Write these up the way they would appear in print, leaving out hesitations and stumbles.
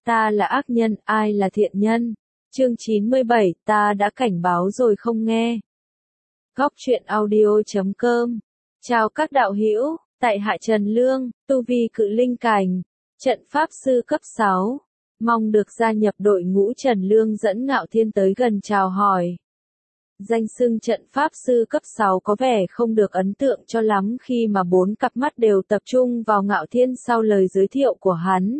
Ta là ác nhân, ai là thiện nhân? Chương 97, ta đã cảnh báo rồi không nghe. Góc truyện audio.com. Chào các đạo hữu, tại hạ Trần Lương, tu vi cự linh cảnh, trận pháp sư cấp 6. Mong được gia nhập đội ngũ. Trần Lương dẫn Ngạo Thiên tới gần chào hỏi. Danh xưng trận pháp sư cấp 6 có vẻ không được ấn tượng cho lắm khi mà 4 cặp mắt đều tập trung vào Ngạo Thiên sau lời giới thiệu của hắn.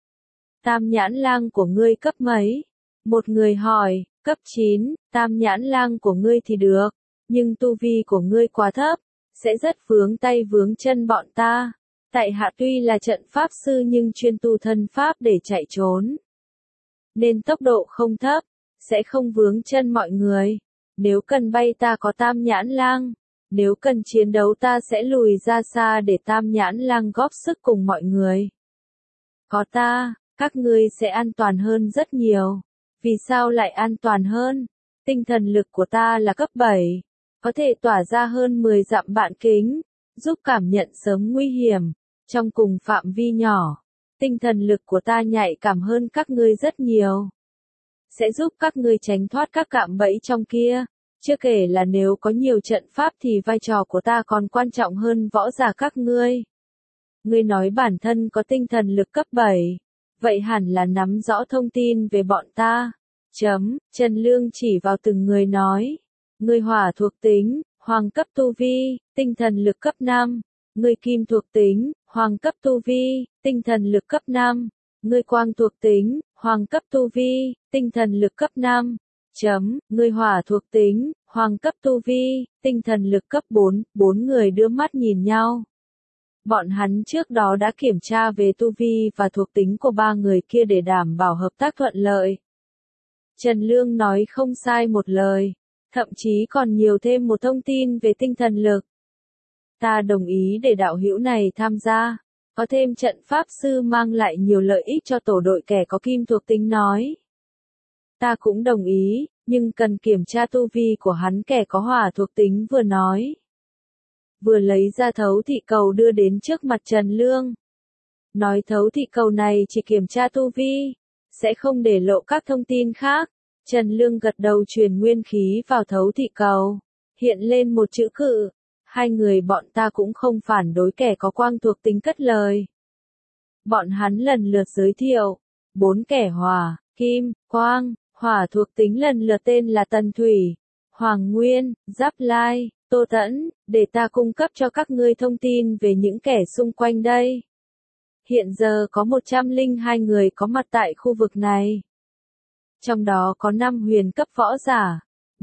Tam nhãn lang của ngươi cấp mấy? Một người hỏi. Cấp 9, tam nhãn lang của ngươi thì được, nhưng tu vi của ngươi quá thấp, sẽ rất vướng tay vướng chân bọn ta. Tại hạ tuy là trận pháp sư nhưng chuyên tu thân pháp để chạy trốn, nên tốc độ không thấp, sẽ không vướng chân mọi người. Nếu cần bay ta có tam nhãn lang, nếu cần chiến đấu ta sẽ lùi ra xa để tam nhãn lang góp sức cùng mọi người. Có ta, các ngươi sẽ an toàn hơn rất nhiều. Vì sao lại an toàn hơn? Tinh thần lực của ta là cấp 7, có thể tỏa ra hơn 10 dặm bạn kính, giúp cảm nhận sớm nguy hiểm, trong cùng phạm vi nhỏ. Tinh thần lực của ta nhạy cảm hơn các ngươi rất nhiều, sẽ giúp các ngươi tránh thoát các cạm bẫy trong kia. Chưa kể là nếu có nhiều trận pháp thì vai trò của ta còn quan trọng hơn võ giả các ngươi. Ngươi nói bản thân có tinh thần lực cấp 7, vậy hẳn là nắm rõ thông tin về bọn ta. Trần Lương chỉ vào từng người nói. Ngươi hỏa thuộc tính, hoàng cấp tu vi, tinh thần lực cấp 5. Ngươi kim thuộc tính, hoàng cấp tu vi, tinh thần lực cấp 5. Ngươi quang thuộc tính, hoàng cấp tu vi, tinh thần lực cấp 5. Ngươi hỏa thuộc tính, hoàng cấp tu vi, tinh thần lực cấp 4. 4 người đưa mắt nhìn nhau. Bọn hắn trước đó đã kiểm tra về tu vi và thuộc tính của 3 người kia để đảm bảo hợp tác thuận lợi. Trần Lương nói không sai một lời, thậm chí còn nhiều thêm một thông tin về tinh thần lực. Ta đồng ý để đạo hữu này tham gia, có thêm trận pháp sư mang lại nhiều lợi ích cho tổ đội. Kẻ có kim thuộc tính nói. Ta cũng đồng ý, nhưng cần kiểm tra tu vi của hắn. Kẻ có hỏa thuộc tính vừa nói, vừa lấy ra thấu thị cầu đưa đến trước mặt Trần Lương. Nói thấu thị cầu này chỉ kiểm tra tu vi, sẽ không để lộ các thông tin khác. Trần Lương gật đầu truyền nguyên khí vào thấu thị cầu, hiện lên một chữ cự. Hai người bọn ta cũng không phản đối. Kẻ có quang thuộc tính cất lời. Bọn hắn lần lượt giới thiệu. 4 kẻ hỏa, kim, quang, hỏa thuộc tính lần lượt tên là Tần Thủy, Hoàng Nguyên, Giáp Lai, Tô Tẫn, để ta cung cấp cho các ngươi thông tin về những kẻ xung quanh đây. Hiện giờ có 102 người có mặt tại khu vực này. Trong đó có 5 huyền cấp võ giả,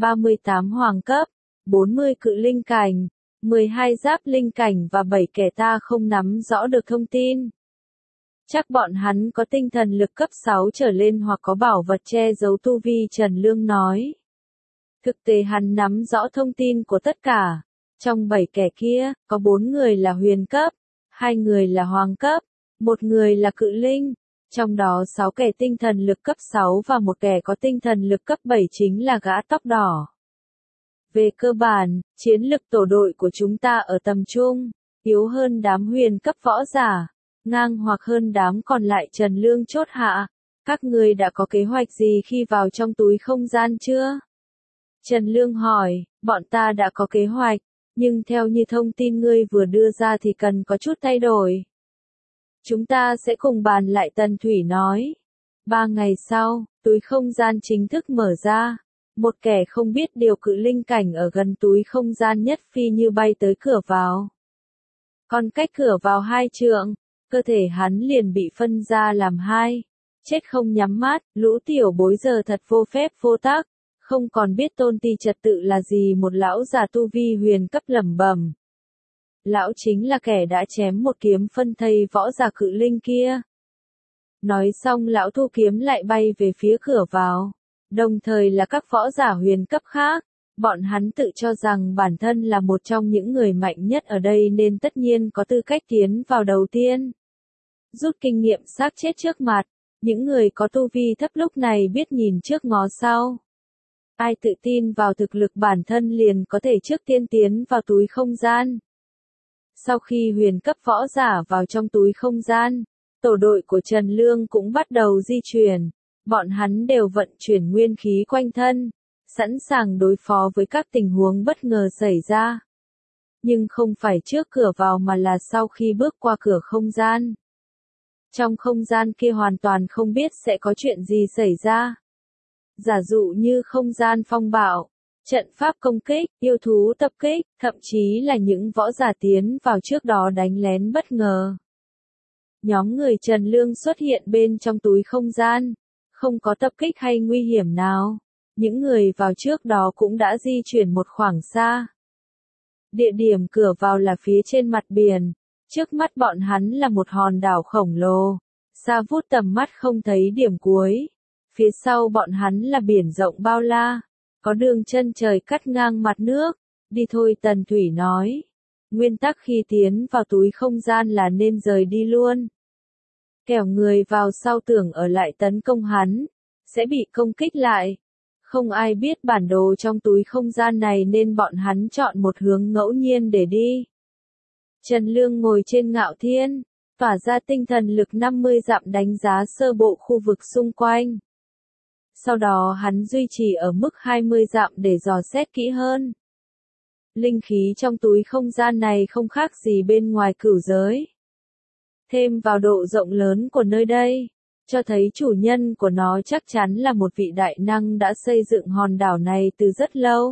38 hoàng cấp, 40 cự linh cảnh, 12 giáp linh cảnh và 7 kẻ ta không nắm rõ được thông tin. Chắc bọn hắn có tinh thần lực cấp 6 trở lên hoặc có bảo vật che giấu tu vi. Trần Lương nói. Thực tế hắn nắm rõ thông tin của tất cả. Trong 7 kẻ kia, có 4 người là huyền cấp, 2 người là hoàng cấp, 1 người là cự linh. Trong đó 6 kẻ tinh thần lực cấp 6 và 1 kẻ có tinh thần lực cấp 7 chính là gã tóc đỏ. Về cơ bản, chiến lực tổ đội của chúng ta ở tầm trung, yếu hơn đám huyền cấp võ giả, ngang hoặc hơn đám còn lại. Trần Lương chốt hạ. Các ngươi đã có kế hoạch gì khi vào trong túi không gian chưa? Trần Lương hỏi. Bọn ta đã có kế hoạch, nhưng theo như thông tin ngươi vừa đưa ra thì cần có chút thay đổi. Chúng ta sẽ cùng bàn lại. Tần Thủy nói. 3 ngày sau, túi không gian chính thức mở ra. Một kẻ không biết điều cự linh cảnh ở gần túi không gian nhất phi như bay tới cửa vào. Còn cách cửa vào 2 trượng, cơ thể hắn liền bị phân ra làm 2. Chết không nhắm mắt. Lũ tiểu bối giờ thật vô phép vô tắc, không còn biết tôn ti trật tự là gì. Một lão già tu vi huyền cấp lẩm bẩm. Lão chính là kẻ đã chém một kiếm phân thây võ giả cự linh kia. Nói xong lão thu kiếm lại bay về phía cửa vào. Đồng thời là các võ giả huyền cấp khác. Bọn hắn tự cho rằng bản thân là một trong những người mạnh nhất ở đây nên tất nhiên có tư cách tiến vào đầu tiên. Rút kinh nghiệm xác chết trước mặt. Những người có tu vi thấp lúc này biết nhìn trước ngó sau. Ai tự tin vào thực lực bản thân liền có thể trước tiên tiến vào túi không gian. Sau khi huyền cấp võ giả vào trong túi không gian, Tổ đội của Trần Lương cũng bắt đầu di chuyển. Bọn hắn đều vận chuyển nguyên khí quanh thân, sẵn sàng đối phó với các tình huống bất ngờ xảy ra. Nhưng không phải trước cửa vào mà là sau khi bước qua cửa không gian. Trong không gian kia hoàn toàn không biết sẽ có chuyện gì xảy ra. Giả dụ như không gian phong bạo, trận pháp công kích, yêu thú tập kích, thậm chí là những võ giả tiến vào trước đó đánh lén bất ngờ. Nhóm người Trần Lương xuất hiện bên trong túi không gian, không có tập kích hay nguy hiểm nào. Những người vào trước đó cũng đã di chuyển một khoảng xa. Địa điểm cửa vào là phía trên mặt biển, trước mắt bọn hắn là một hòn đảo khổng lồ, xa vút tầm mắt không thấy điểm cuối. Phía sau bọn hắn là biển rộng bao la, có đường chân trời cắt ngang mặt nước. Đi thôi, Tần Thủy nói. Nguyên tắc khi tiến vào túi không gian là nên rời đi luôn. Kẻo người vào sau tưởng ở lại tấn công hắn, sẽ bị công kích lại. Không ai biết bản đồ trong túi không gian này nên bọn hắn chọn một hướng ngẫu nhiên để đi. Trần Lương ngồi trên ngạo thiên, tỏa ra tinh thần lực 50 dặm đánh giá sơ bộ khu vực xung quanh. Sau đó hắn duy trì ở mức 20 dặm để dò xét kỹ hơn. Linh khí trong túi không gian này không khác gì bên ngoài cửu giới. Thêm vào độ rộng lớn của nơi đây, cho thấy chủ nhân của nó chắc chắn là một vị đại năng đã xây dựng hòn đảo này từ rất lâu.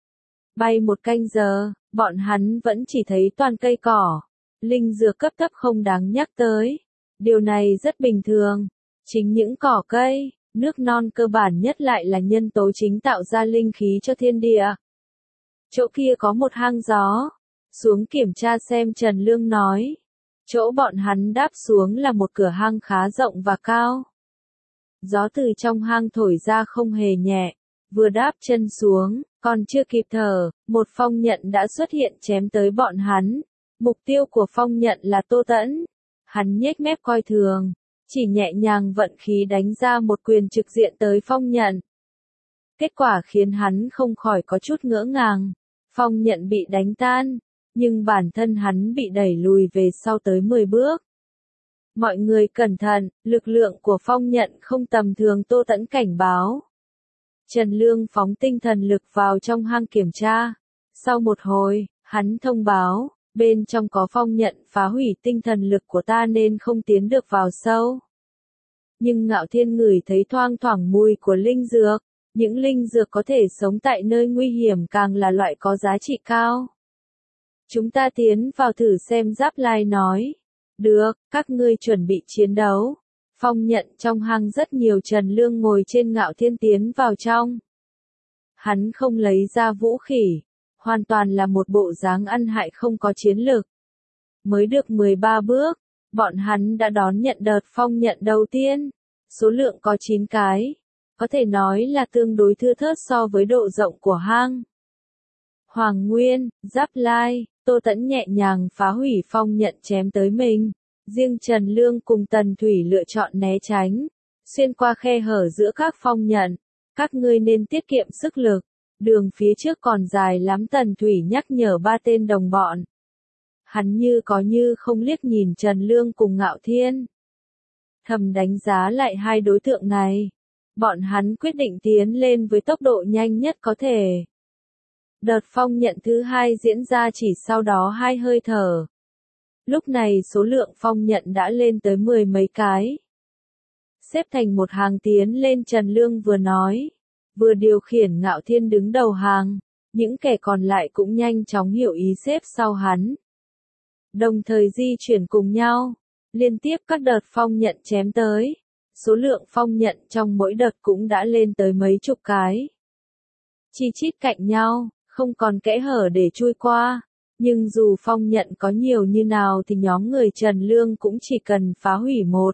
Bay một canh giờ, bọn hắn vẫn chỉ thấy toàn cây cỏ. Linh dược cấp thấp không đáng nhắc tới. Điều này rất bình thường. Chính những cỏ cây, nước non cơ bản nhất lại là nhân tố chính tạo ra linh khí cho thiên địa. Chỗ kia có một hang gió. Xuống kiểm tra xem, Trần Lương nói. Chỗ bọn hắn đáp xuống là một cửa hang khá rộng và cao. Gió từ trong hang thổi ra không hề nhẹ. Vừa đáp chân xuống, còn chưa kịp thở, một phong nhận đã xuất hiện chém tới bọn hắn. Mục tiêu của phong nhận là Tô Tẫn. Hắn nhếch mép coi thường, chỉ nhẹ nhàng vận khí đánh ra một quyền trực diện tới phong nhận. Kết quả khiến hắn không khỏi có chút ngỡ ngàng. Phong nhận bị đánh tan, nhưng bản thân hắn bị đẩy lùi về sau tới 10 bước. Mọi người cẩn thận, lực lượng của phong nhận không tầm thường, Tô Tẫn cảnh báo. Trần Lương phóng tinh thần lực vào trong hang kiểm tra. Sau một hồi, hắn thông báo, bên trong có phong nhận phá hủy tinh thần lực của ta nên không tiến được vào sâu. Nhưng Ngạo Thiên ngửi thấy thoang thoảng mùi của linh dược. Những linh dược có thể sống tại nơi nguy hiểm càng là loại có giá trị cao. Chúng ta tiến vào thử xem, Giáp Lai nói. Được, các ngươi chuẩn bị chiến đấu. Phong nhận trong hang rất nhiều. Trần Lương ngồi trên Ngạo Thiên tiến vào trong. Hắn không lấy ra vũ khí, hoàn toàn là một bộ dáng ăn hại không có chiến lược. Mới được 13 bước, bọn hắn đã đón nhận đợt phong nhận đầu tiên. Số lượng có 9 cái. Có thể nói là tương đối thưa thớt so với độ rộng của hang. Hoàng Nguyên, Giáp Lai, Tô Tẫn nhẹ nhàng phá hủy phong nhận chém tới mình. Riêng Trần Lương cùng Tần Thủy lựa chọn né tránh, xuyên qua khe hở giữa các phong nhận. Các ngươi nên tiết kiệm sức lực, đường phía trước còn dài lắm, Tần Thủy nhắc nhở ba tên đồng bọn. Hắn như có như không liếc nhìn Trần Lương cùng Ngạo Thiên. Thầm đánh giá lại hai đối tượng này. Bọn hắn quyết định tiến lên với tốc độ nhanh nhất có thể. Đợt phong nhận thứ hai diễn ra chỉ sau đó 2 hơi thở. Lúc này số lượng phong nhận đã lên tới 10 mấy cái. Xếp thành một hàng tiến lên, Trần Lương vừa nói, vừa điều khiển Ngạo Thiên đứng đầu hàng. Những kẻ còn lại cũng nhanh chóng hiểu ý xếp sau hắn. Đồng thời di chuyển cùng nhau, liên tiếp các đợt phong nhận chém tới. Số lượng phong nhận trong mỗi đợt cũng đã lên tới mấy chục cái. Chi chít cạnh nhau, không còn kẽ hở để chui qua. Nhưng dù phong nhận có nhiều như nào thì nhóm người Trần Lương cũng chỉ cần phá hủy 1,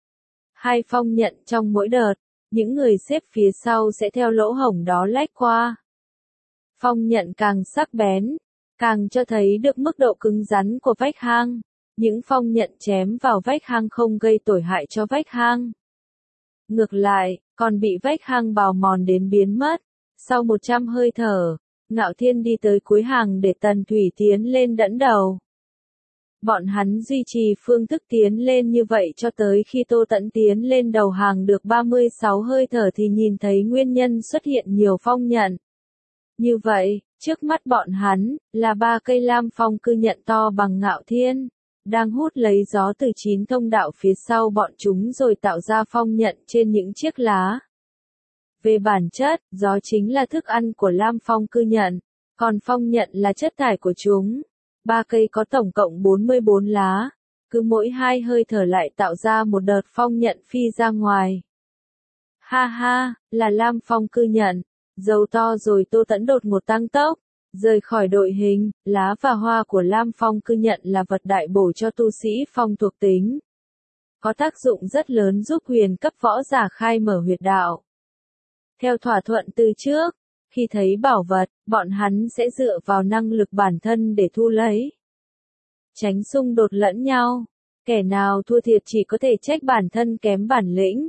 2 phong nhận trong mỗi đợt. Những người xếp phía sau sẽ theo lỗ hổng đó lách qua. Phong nhận càng sắc bén, càng cho thấy được mức độ cứng rắn của vách hang. Những phong nhận chém vào vách hang không gây tổn hại cho vách hang. Ngược lại, còn bị vách hang bào mòn đến biến mất. Sau 100 hơi thở, Ngạo Thiên đi tới cuối hàng để Tần Thủy tiến lên dẫn đầu. Bọn hắn duy trì phương thức tiến lên như vậy cho tới khi Tô Tẫn tiến lên đầu hàng được 36 hơi thở thì nhìn thấy nguyên nhân xuất hiện nhiều phong nhận. Như vậy, trước mắt bọn hắn, là 3 cây lam phong cư nhận to bằng ngạo thiên, đang hút lấy gió từ 9 thông đạo phía sau bọn chúng rồi tạo ra phong nhận trên những chiếc lá. Về bản chất, gió chính là thức ăn của lam phong cư nhận, còn phong nhận là chất thải của chúng. 3 cây có tổng cộng 44 lá, cứ mỗi 2 hơi thở lại tạo ra một đợt phong nhận phi ra ngoài. Ha ha, là lam phong cư nhận. Dầu to rồi Tô Tẫn đột ngột tăng tốc, rời khỏi đội hình, lá và hoa của lam phong cư nhận là vật đại bổ cho tu sĩ phong thuộc tính. Có tác dụng rất lớn giúp huyền cấp võ giả khai mở huyệt đạo. Theo thỏa thuận từ trước, khi thấy bảo vật, bọn hắn sẽ dựa vào năng lực bản thân để thu lấy. Tránh xung đột lẫn nhau, kẻ nào thua thiệt chỉ có thể trách bản thân kém bản lĩnh.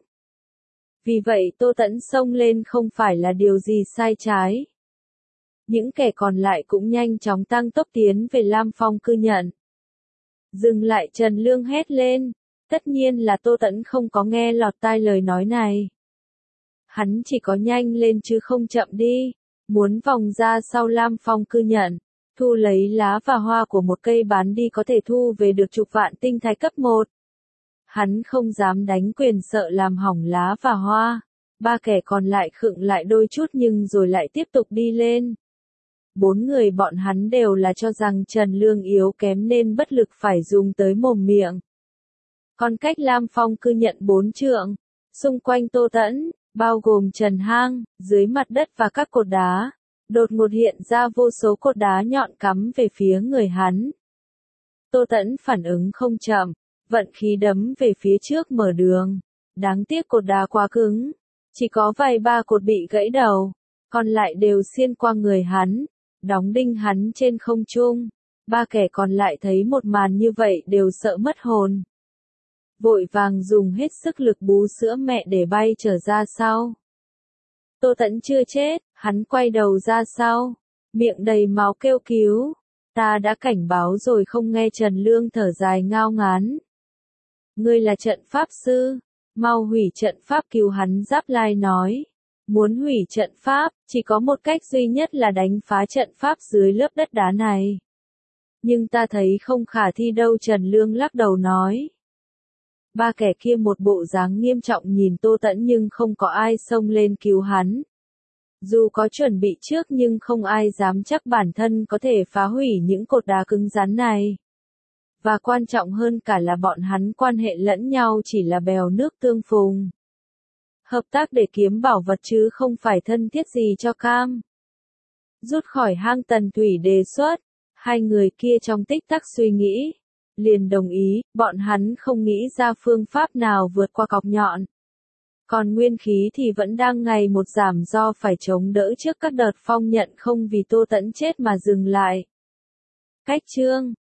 Vì vậy Tô Tẫn xông lên không phải là điều gì sai trái. Những kẻ còn lại cũng nhanh chóng tăng tốc tiến về lam phong cư nhận. Dừng lại, Trần Lương hét lên. Tất nhiên là Tô Tẫn không có nghe lọt tai lời nói này. Hắn chỉ có nhanh lên chứ không chậm đi. Muốn vòng ra sau lam phong cư nhận, thu lấy lá và hoa của một cây bán đi có thể thu về được chục vạn tinh thạch cấp 1. Hắn không dám đánh quyền sợ làm hỏng lá và hoa. 3 kẻ còn lại khựng lại đôi chút nhưng rồi lại tiếp tục đi lên. 4 người bọn hắn đều là cho rằng Trần Lương yếu kém nên bất lực phải dùng tới mồm miệng. Còn cách lam phong cư nhận 4 trượng, xung quanh Tô Tẫn, bao gồm trần hang, dưới mặt đất và các cột đá, đột ngột hiện ra vô số cột đá nhọn cắm về phía người hắn. Tô Tẫn phản ứng không chậm, vận khí đấm về phía trước mở đường. Đáng tiếc cột đá quá cứng, chỉ có vài ba cột bị gãy đầu, còn lại đều xiên qua người hắn, đóng đinh hắn trên không trung. 3 kẻ còn lại thấy một màn như vậy đều sợ mất hồn. Vội vàng dùng hết sức lực bú sữa mẹ để bay trở ra sau. Tô Tẫn chưa chết, hắn quay đầu ra sau, miệng đầy máu kêu cứu. Ta đã cảnh báo rồi không nghe. Trần Lương thở dài ngao ngán. Ngươi là trận pháp sư, mau hủy trận pháp, cứu hắn. Giáp Lai nói. Muốn hủy trận pháp, chỉ có một cách duy nhất là đánh phá trận pháp dưới lớp đất đá này. Nhưng ta thấy không khả thi đâu. Trần Lương lắc đầu nói. 3 kẻ kia một bộ dáng nghiêm trọng nhìn Tô Tẫn nhưng không có ai xông lên cứu hắn. Dù có chuẩn bị trước nhưng không ai dám chắc bản thân có thể phá hủy những cột đá cứng rắn này. Và quan trọng hơn cả là bọn hắn quan hệ lẫn nhau chỉ là bèo nước tương phùng. Hợp tác để kiếm bảo vật chứ không phải thân thiết gì cho cam. Rút khỏi hang. Tần Thủy đề xuất. 2 người kia trong tích tắc suy nghĩ, liền đồng ý. Bọn hắn không nghĩ ra phương pháp nào vượt qua cọc nhọn. Còn nguyên khí thì vẫn đang ngày một giảm do phải chống đỡ trước các đợt phong nhận, không vì Tô Tẫn chết mà dừng lại. Cách chương